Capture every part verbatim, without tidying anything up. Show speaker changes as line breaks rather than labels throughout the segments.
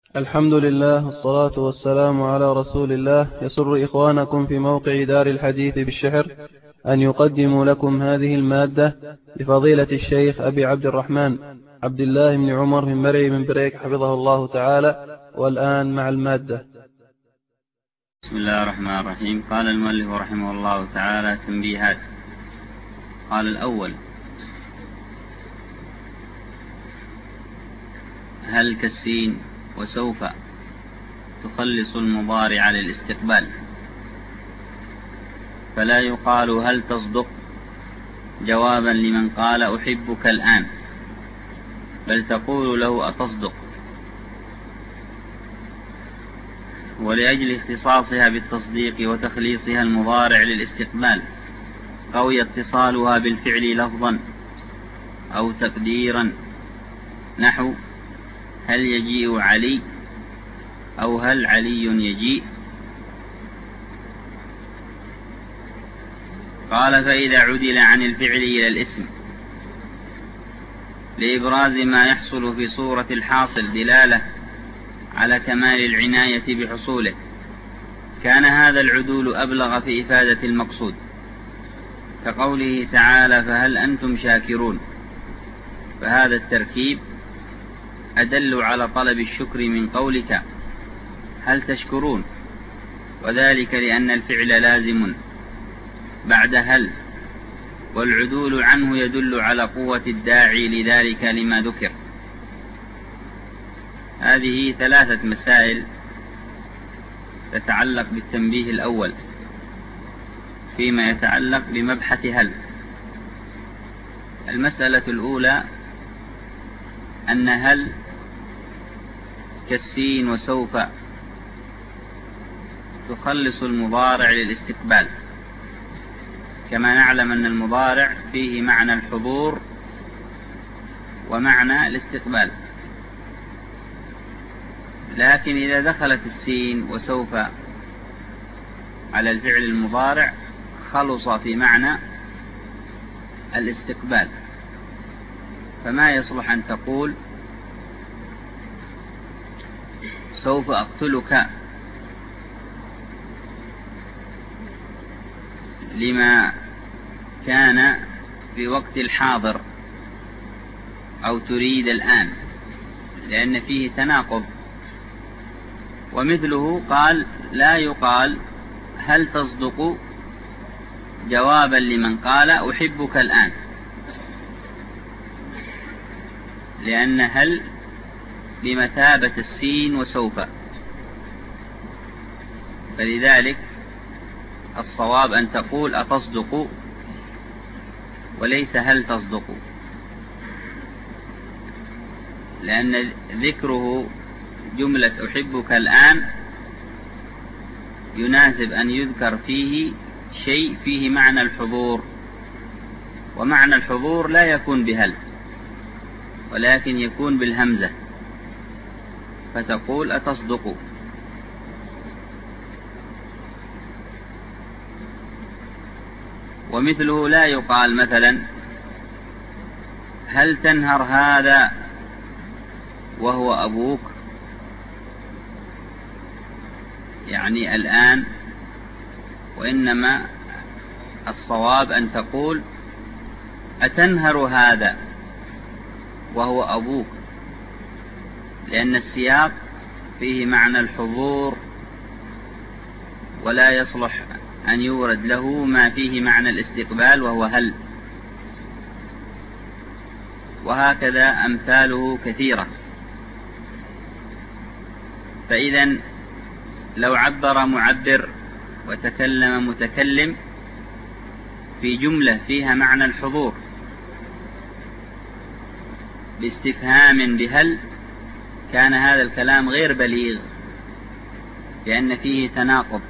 الحمد لله والصلاة والسلام على رسول الله. يسر إخوانكم في موقع دار الحديث بالشحر أن يقدموا لكم هذه المادة لفضيلة الشيخ أبي عبد الرحمن عبد الله بن عمر من مرعي من بريك حفظه الله تعالى. والآن مع المادة.
بسم الله الرحمن الرحيم. قال المؤلف رحمه الله تعالى: تنبيهات. قال: الأول: هل كالسين وسوف تخلص المضارع للاستقبال، فلا يقال هل تصدق جوابا لمن قال أحبك الآن، بل تقول له أتصدق. ولأجل اختصاصها بالتصديق وتخليصها المضارع للاستقبال قوي اتصالها بالفعل لفظا أو تقديرا، نحو هل يجيء علي أو هل علي يجيء. قال: فإذا عدل عن الفعل إلى الاسم لإبراز ما يحصل في صورة الحاصل دلالة على كمال العناية بحصوله، كان هذا العدول أبلغ في إفادة المقصود، كقوله تعالى: فهل أنتم شاكرون. فهذا التركيب أدل على طلب الشكر من قولك هل تشكرون، وذلك لأن الفعل لازم بعد هل، والعدول عنه يدل على قوة الداعي لذلك لما ذكر. هذه ثلاثة مسائل تتعلق بالتنبيه الأول فيما يتعلق بمبحث هل. المسألة الأولى أن هل كالسين وسوف تخلص المضارع للاستقبال، كما نعلم أن المضارع فيه معنى الحضور ومعنى الاستقبال، لكن إذا دخلت السين وسوف على الفعل المضارع خلص في معنى الاستقبال، فما يصلح أن تقول سوف أقتلك لما كان في وقت الحاضر أو تريد الآن، لأن فيه تناقض. ومثله قال: لا يقال هل تصدق جوابا لمن قال أحبك الآن، لأن هل بمثابة السين وسوف، فلذلك الصواب أن تقول أتصدق وليس هل تصدق، لأن ذكره جملة أحبك الآن يناسب أن يذكر فيه شيء فيه معنى الحضور، ومعنى الحضور لا يكون بهل ولكن يكون بالهمزة، فتقول أتصدق. ومثله لا يقال مثلا هل تنهر هذا وهو أبوك، يعني الآن، وإنما الصواب أن تقول أتنهر هذا وهو أبوك، لأن السياق فيه معنى الحضور ولا يصلح أن يورد له ما فيه معنى الاستقبال وهو هل. وهكذا أمثاله كثيرة. فإذا لو عبر معبر وتكلم متكلم في جملة فيها معنى الحضور باستفهام بهل، كان هذا الكلام غير بليغ، لأن فيه تناقض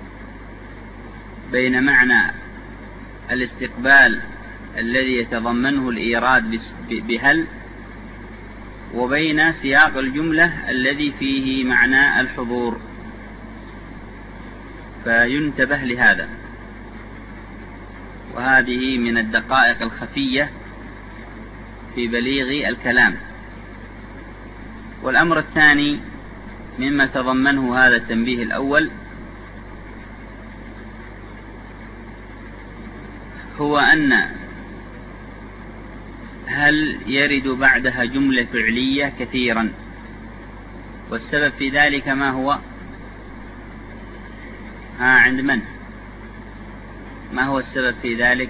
بين معنى الاستقبال الذي يتضمنه الإيراد بهل وبين سياق الجملة الذي فيه معنى الحضور، فينتبه لهذا. وهذه من الدقائق الخفية في بليغ الكلام. والأمر الثاني مما تضمنه هذا التنبيه الأول هو أن هل يرد بعدها جملة فعلية كثيرا، والسبب في ذلك ما هو؟ ها عند من؟ ما هو السبب في ذلك؟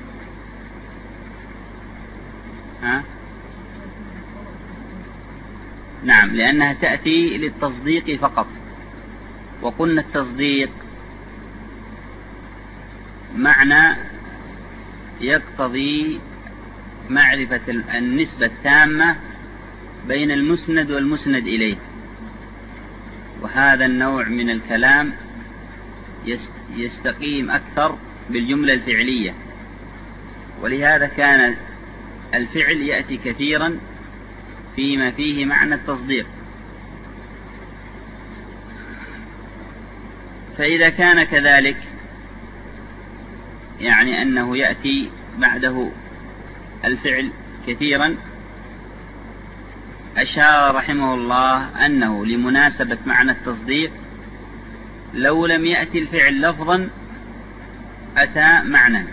ها؟ نعم، لأنها تأتي للتصديق فقط، وقلنا التصديق معنى يقتضي معرفة النسبة التامة بين المسند والمسند إليه، وهذا النوع من الكلام يستقيم أكثر بالجملة الفعلية، ولهذا كان الفعل يأتي كثيرا فيما فيه معنى التصديق. فإذا كان كذلك، يعني أنه يأتي بعده الفعل كثيرا، أشار رحمه الله أنه لمناسبة معنى التصديق لو لم يأتي الفعل لفظا أتى معنى،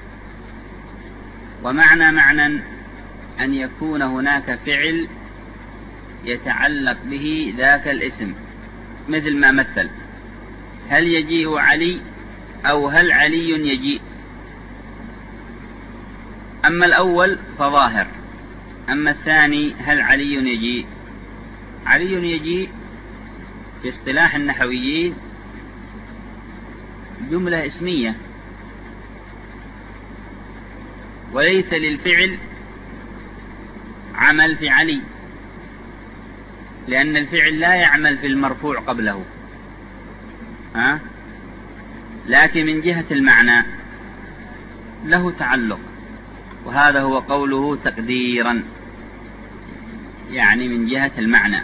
ومعنى معنى أن يكون هناك فعل يتعلق به ذاك الاسم، مثل ما مثل هل يجيء علي أو هل علي يجيء. أما الأول فظاهر، أما الثاني هل علي يجيء. علي يجيء في اصطلاح النحويين جملة اسمية، وليس للفعل عمل في علي، لأن الفعل لا يعمل في المرفوع قبله، ها؟ لكن من جهة المعنى له تعلق، وهذا هو قوله تقديرا، يعني من جهة المعنى.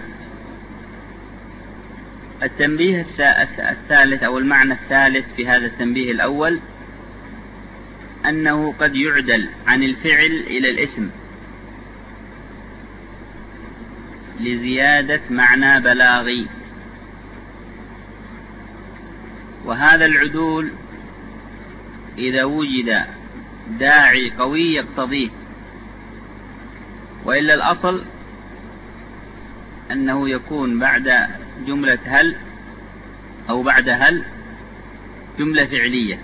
التنبيه الثالث أو المعنى الثالث في هذا التنبيه الأول أنه قد يعدل عن الفعل إلى الاسم لزيادة معنى بلاغي، وهذا العدول إذا وجد داعي قوي يقتضيه، وإلا الأصل أنه يكون بعد جملة هل أو بعد هل جملة فعلية،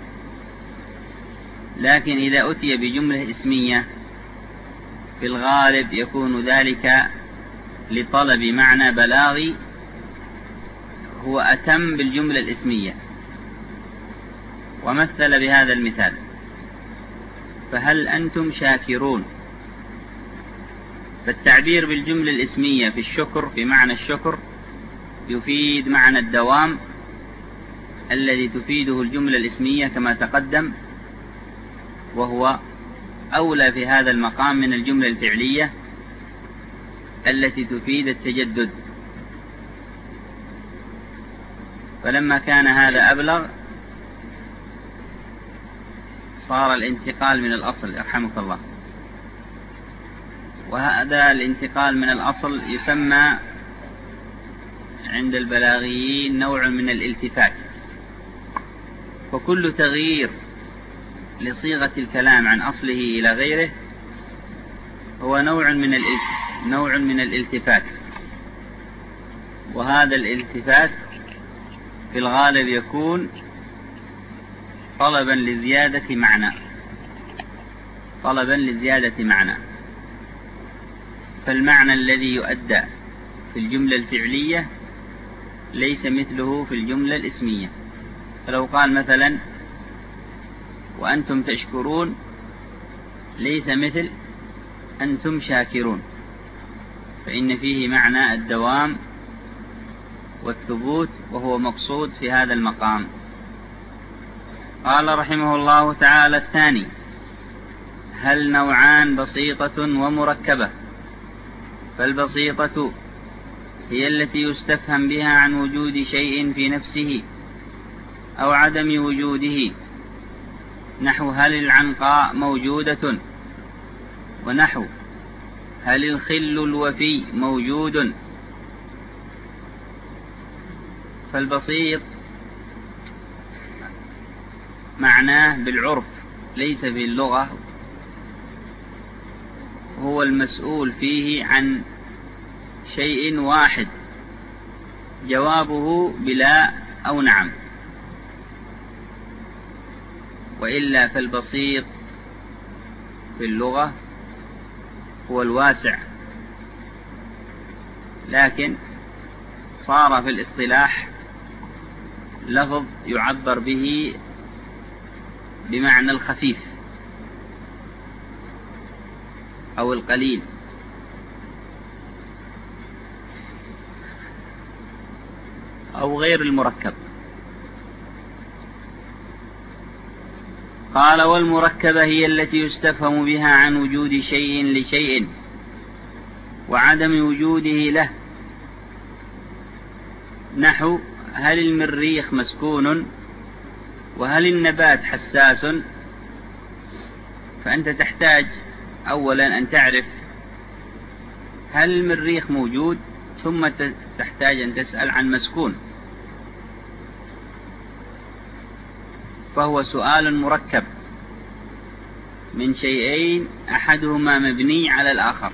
لكن إذا أتي بجملة اسمية في الغالب يكون ذلك لطلب معنى بلاغي هو أتم بالجملة الاسمية. ومثل بهذا المثال: فهل أنتم شاكرون؟ فالتعبير بالجملة الاسمية في الشكر في معنى الشكر يفيد معنى الدوام الذي تفيده الجملة الاسمية كما تقدم، وهو أولى في هذا المقام من الجملة الفعلية التي تفيد التجدد. فلما كان هذا أبلغ صار الانتقال من الأصل، يرحمك الله. وهذا الانتقال من الأصل يسمى عند البلاغيين نوع من الالتفات، وكل تغيير لصيغة الكلام عن أصله إلى غيره هو نوع من نوع من الالتفات، وهذا الالتفات في الغالب يكون طلبا لزيادة معنى طلبا لزيادة معنى فالمعنى الذي يؤدى في الجملة الفعلية ليس مثله في الجملة الاسمية. فلو قال مثلا وأنتم تشكرون ليس مثل أنتم شاكرون، فإن فيه معنى الدوام والثبوت، وهو مقصود في هذا المقام. قال رحمه الله تعالى: الثاني: هل نوعان بسيطة ومركبة. فالبسيطة هي التي يستفهم بها عن وجود شيء في نفسه أو عدم وجوده، نحو هل العنقاء موجودة، ونحو هل الخل الوفي موجود. فالبسيط معناه بالعرف ليس باللغة، هو المسؤول فيه عن شيء واحد جوابه بلا أو نعم، وإلا فالبسيط في اللغة هو الواسع، لكن صار في الاصطلاح لفظ يعبر به بمعنى الخفيف أو القليل. أو غير المركب. قال: والمركبة هي التي يستفهم بها عن وجود شيء لشيء وعدم وجوده له، نحو: هل المريخ مسكون؟ وهل النبات حساس؟ فأنت تحتاج أولا أن تعرف هل المريخ موجود، ثم تحتاج أن تسأل عن مسكون، فهو سؤال مركب من شيئين أحدهما مبني على الآخر،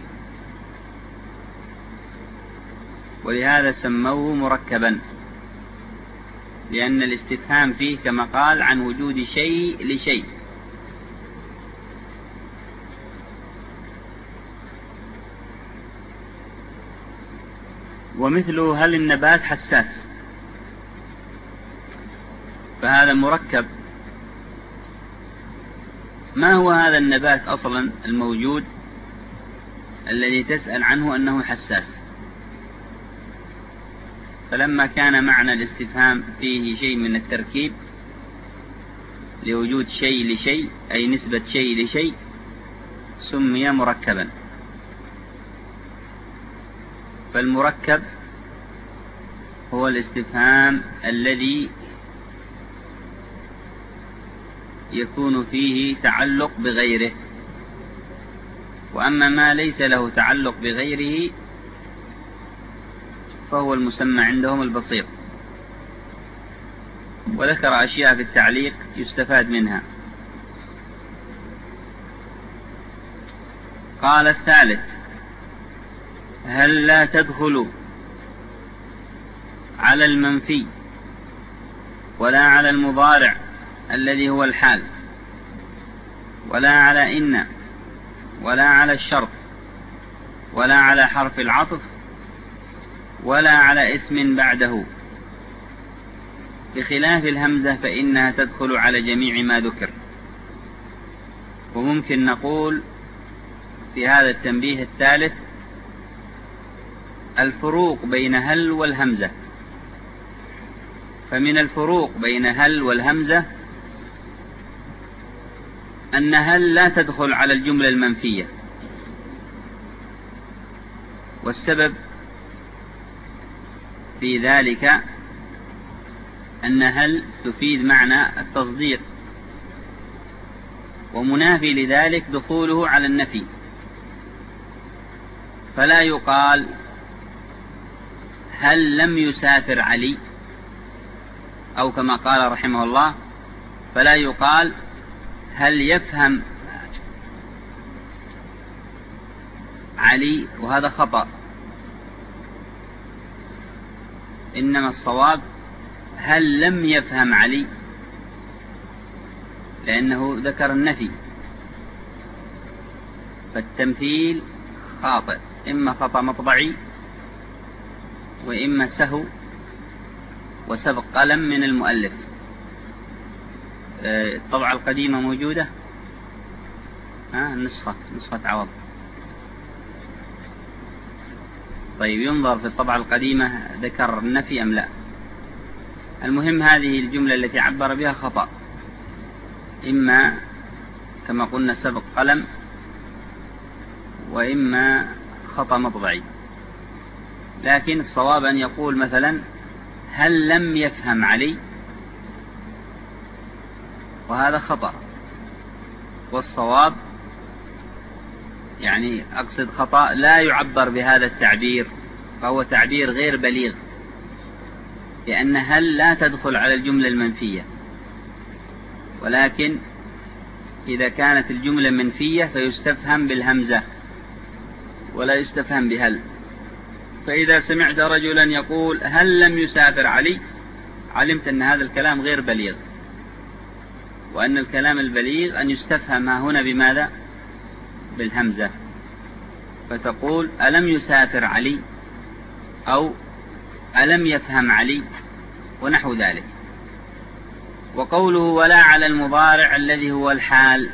ولهذا سموه مركبا، لأن الاستفهام فيه كما قال عن وجود شيء لشيء. ومثله هل النبات حساس؟ فهذا مركب. ما هو هذا النبات أصلا الموجود الذي تسأل عنه أنه حساس؟ فلما كان معنى الاستفهام فيه شيء من التركيب لوجود شيء لشيء، أي نسبة شيء لشيء، سمي مركبا. فالمركب هو الاستفهام الذي يكون فيه تعلق بغيره، وأما ما ليس له تعلق بغيره فهو المسمى عندهم البسيط. وذكر أشياء في التعليق يستفاد منها. قال: الثالث: هل لا تدخل على المنفي ولا على المضارع الذي هو الحال، ولا على إن، ولا على الشرط، ولا على حرف العطف، ولا على اسم بعده، بخلاف الهمزة فإنها تدخل على جميع ما ذكر. وممكن نقول في هذا التنبيه الثالث الفروق بين هل والهمزة. فمن الفروق بين هل والهمزة أن هل لا تدخل على الجملة المنفية، والسبب في ذلك أن هل تفيد معنى التصديق، ومنافي لذلك دخوله على النفي، فلا يقال هل لم يسافر علي، أو كما قال رحمه الله فلا يقال هل يفهم علي، وهذا خطأ. إنما الصواب هل لم يفهم علي، لأنه ذكر النفي، فالتمثيل خاطئ، إما خطأ مطبعي وإما سهو وسبق قلم من المؤلف. الطبعة القديمة موجودة، ها النسخة نسخة عوض. طيب ينظر في الطبعة القديمة ذكر النفي أم لا. المهم هذه الجملة التي عبر بها خطأ، إما كما قلنا سبق قلم وإما خطأ مطبعي. لكن الصواب أن يقول مثلا هل لم يفهم علي، وهذا خطأ. والصواب يعني أقصد خطأ لا يعبر بهذا التعبير، فهو تعبير غير بليغ، لأن هل لا تدخل على الجملة المنفية، ولكن إذا كانت الجملة منفية فيستفهم بالهمزة ولا يستفهم بهل. فإذا سمعت رجلا يقول هل لم يسافر علي، علمت أن هذا الكلام غير بليغ، وأن الكلام البليغ أن يستفهم هنا بماذا؟ بالهمزة. فتقول ألم يسافر علي، أو ألم يفهم علي، ونحو ذلك. وقوله ولا على المضارع الذي هو الحال،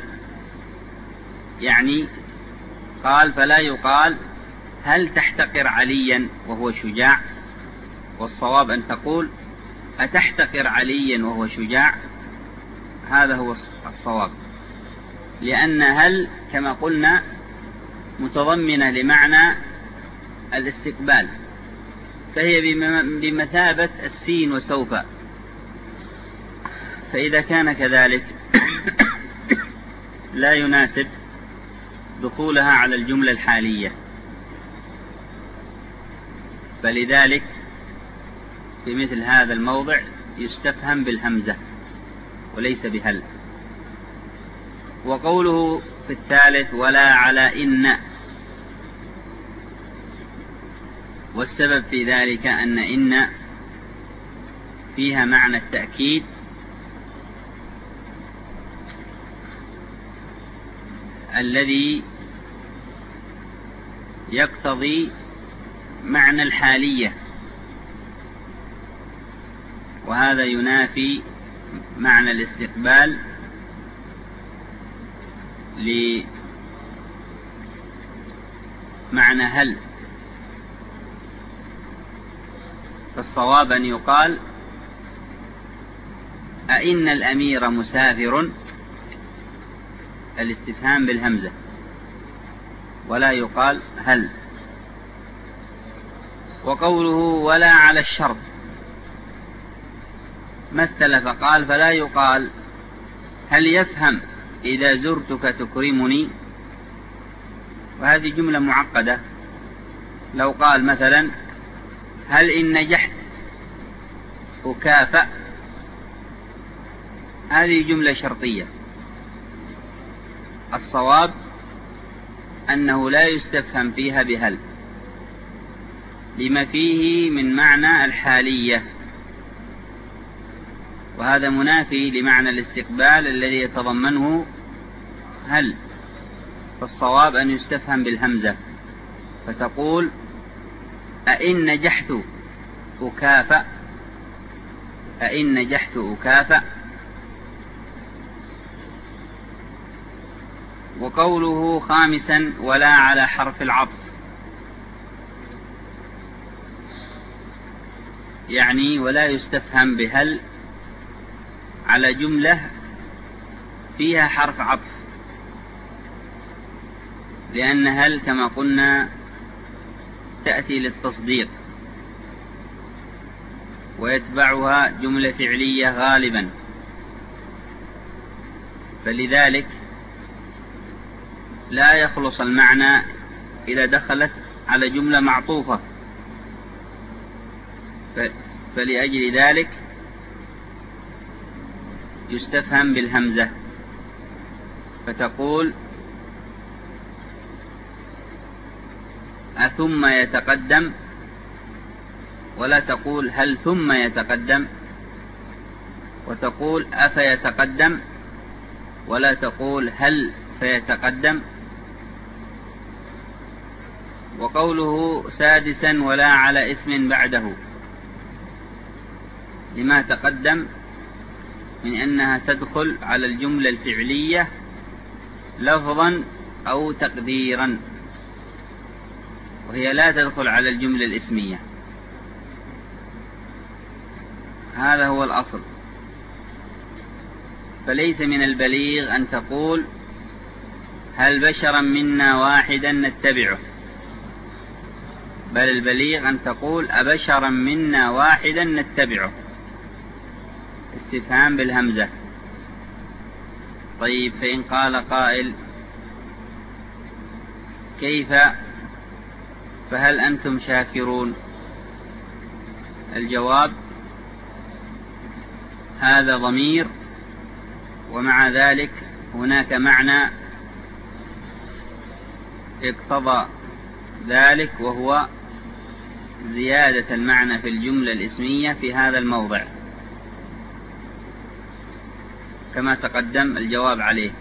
يعني قال فلا يقال هل تحتقر عليا وهو شجاع، والصواب أن تقول أتحتقر عليا وهو شجاع، هذا هو الصواب، لأن هل كما قلنا متضمنة لمعنى الاستقبال، فهي بمثابة السين وسوف. فإذا كان كذلك لا يناسب دخولها على الجملة الحالية، فلذلك في مثل هذا الموضع يستفهم بالهمزة وليس بهل. وقوله في الثالث ولا على إن، والسبب في ذلك أن إن فيها معنى التأكيد الذي يقتضي معنى الحالية، وهذا ينافي معنى الاستقبال لمعنى هل. فالصواب أن يقال أئن الأمير مسافر، الاستفهام بالهمزة، ولا يقال هل. وقوله ولا على الشرط مثل فقال فلا يقال هل يفهم إذا زرتك تكرمني، وهذه جملة معقدة. لو قال مثلا هل إن نجحت أكافأ، هذه جملة شرطية. الصواب أنه لا يستفهم فيها بهل لما فيه من معنى الحالية، وهذا منافي لمعنى الاستقبال الذي يتضمنه هل. فالصواب أن يستفهم بالهمزة، فتقول أئن نجحت أكافأ، أئن نجحت أكافأ. وقوله خامسا ولا على حرف العطف، يعني ولا يستفهم بهل على جملة فيها حرف عطف، لأن هل كما قلنا تأتي للتصديق ويتبعها جملة فعلية غالبا، فلذلك لا يخلص المعنى إذا دخلت على جملة معطوفة. فلأجل ذلك يستفهم بالهمزة، فتقول أثم يتقدم، ولا تقول هل ثم يتقدم، وتقول أفيتقدم، ولا تقول هل فيتقدم. وقوله سادسا ولا على اسم بعده، لما تقدم من أنها تدخل على الجملة الفعلية لفظا أو تقديرا، وهي لا تدخل على الجملة الاسمية. هذا هو الأصل. فليس من البليغ أن تقول هل بشرا منا واحدا نتبعه، بل البليغ أن تقول أبشرا منا واحدا نتبعه، استفهام بالهمزة. طيب، فإن قال قائل كيف فهل أنتم شاكرون؟ الجواب هذا ضمير، ومع ذلك هناك معنى اقتضى ذلك، وهو زيادة المعنى في الجملة الاسمية في هذا الموضع كما تقدم الجواب عليه.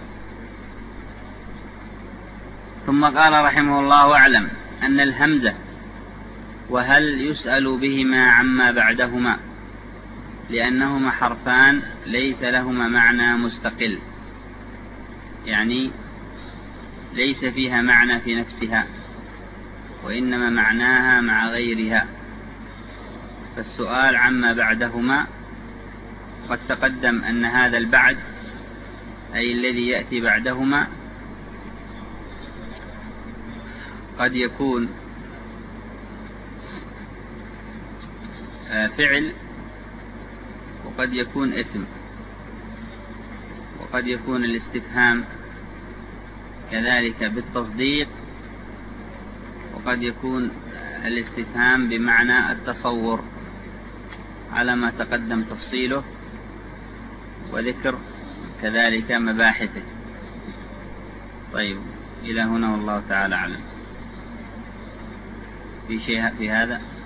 ثم قال رحمه الله: واعلم أن الهمزة وهل يسأل بهما عما بعدهما، لأنهما حرفان ليس لهما معنى مستقل، يعني ليس فيها معنى في نفسها، وإنما معناها مع غيرها. فالسؤال عما بعدهما قد تقدم أن هذا البعد أي الذي يأتي بعدهما قد يكون فعل، وقد يكون اسم، وقد يكون الاستفهام كذلك بالتصديق، وقد يكون الاستفهام بمعنى التصور على ما تقدم تفصيله وذكر كذلك مباحثه. طيب، إلى هنا والله تعالى أعلم. في شيء في هذا؟